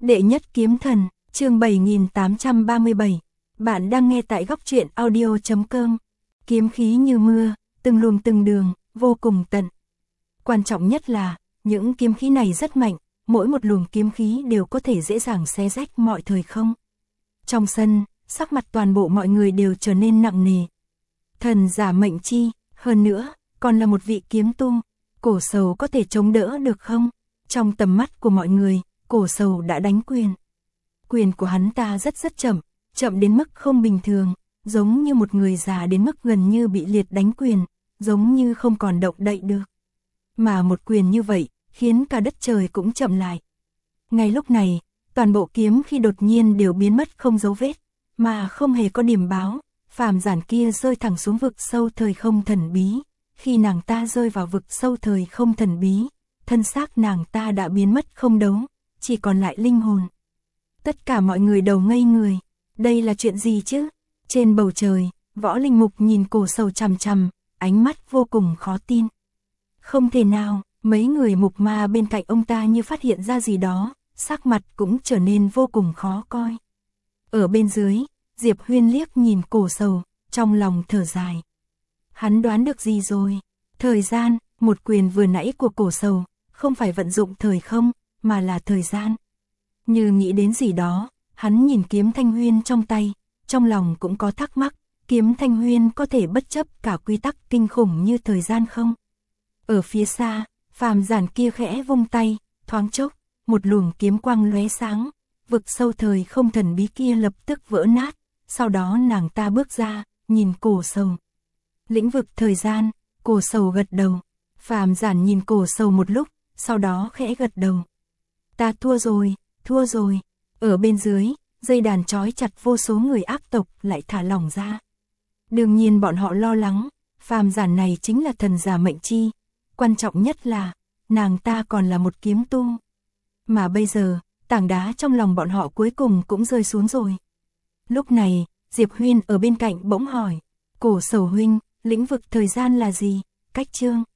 Đệ nhất kiếm thần, chương 7837. Bạn đang nghe tại góc truyện audio.com. Kiếm khí như mưa, từng luồng từng đường, vô cùng tận. Quan trọng nhất là, những kiếm khí này rất mạnh, mỗi một luồng kiếm khí đều có thể dễ dàng xé rách mọi thời không. Trong sân, sắc mặt toàn bộ mọi người đều trở nên nặng nề. Thần giả mệnh chi, hơn nữa, còn là một vị kiếm tu, Cổ Sầu có thể chống đỡ được không? Trong tầm mắt của mọi người, Cổ Sầu đã đánh quyền. Quyền của hắn ta rất chậm, chậm đến mức không bình thường, giống như một người già đến mức gần như bị liệt đánh quyền, giống như không còn động đậy được. Mà một quyền như vậy, khiến cả đất trời cũng chậm lại. Ngay lúc này, toàn bộ kiếm khi đột nhiên đều biến mất không dấu vết, mà không hề có điểm báo, phàm giản kia rơi thẳng xuống vực sâu thời không thần bí. Khi nàng ta rơi vào vực sâu thời không thần bí, thân xác nàng ta đã biến mất không đấu, chỉ còn lại linh hồn. Tất cả mọi người đầu ngây người, đây là chuyện gì chứ? Trên bầu trời, Võ Linh Mục nhìn Cổ Sầu chằm chằm, ánh mắt vô cùng khó tin. Không thể nào, mấy người mục ma bên cạnh ông ta như phát hiện ra gì đó, sắc mặt cũng trở nên vô cùng khó coi. Ở bên dưới, Diệp Huyên liếc nhìn Cổ Sầu, trong lòng thở dài. Hắn đoán được gì rồi? Thời gian, một quyền vừa nãy của Cổ Sầu, không phải vận dụng thời không, mà là thời gian. Như nghĩ đến gì đó, hắn nhìn kiếm Thanh Huyên trong tay, trong lòng cũng có thắc mắc, kiếm Thanh Huyên có thể bất chấp cả quy tắc kinh khủng như thời gian không? Ở phía xa, phàm giản kia khẽ vung tay, thoáng chốc, một luồng kiếm quang lóe sáng, vực sâu thời không thần bí kia lập tức vỡ nát, sau đó nàng ta bước ra, nhìn Cổ Sầu. Lĩnh vực thời gian, Cổ Sầu gật đầu. Phàm giản nhìn Cổ Sầu một lúc, sau đó khẽ gật đầu. Ta thua rồi, thua rồi. Ở bên dưới, dây đàn trói chặt vô số người ác tộc lại thả lỏng ra. Đương nhiên bọn họ lo lắng, phàm giản này chính là thần giả mệnh chi. Quan trọng nhất là, nàng ta còn là một kiếm tu. Mà bây giờ, tảng đá trong lòng bọn họ cuối cùng cũng rơi xuống rồi. Lúc này, Diệp Huyên ở bên cạnh bỗng hỏi, Cổ Sầu huynh, lĩnh vực thời gian là gì? Cách chương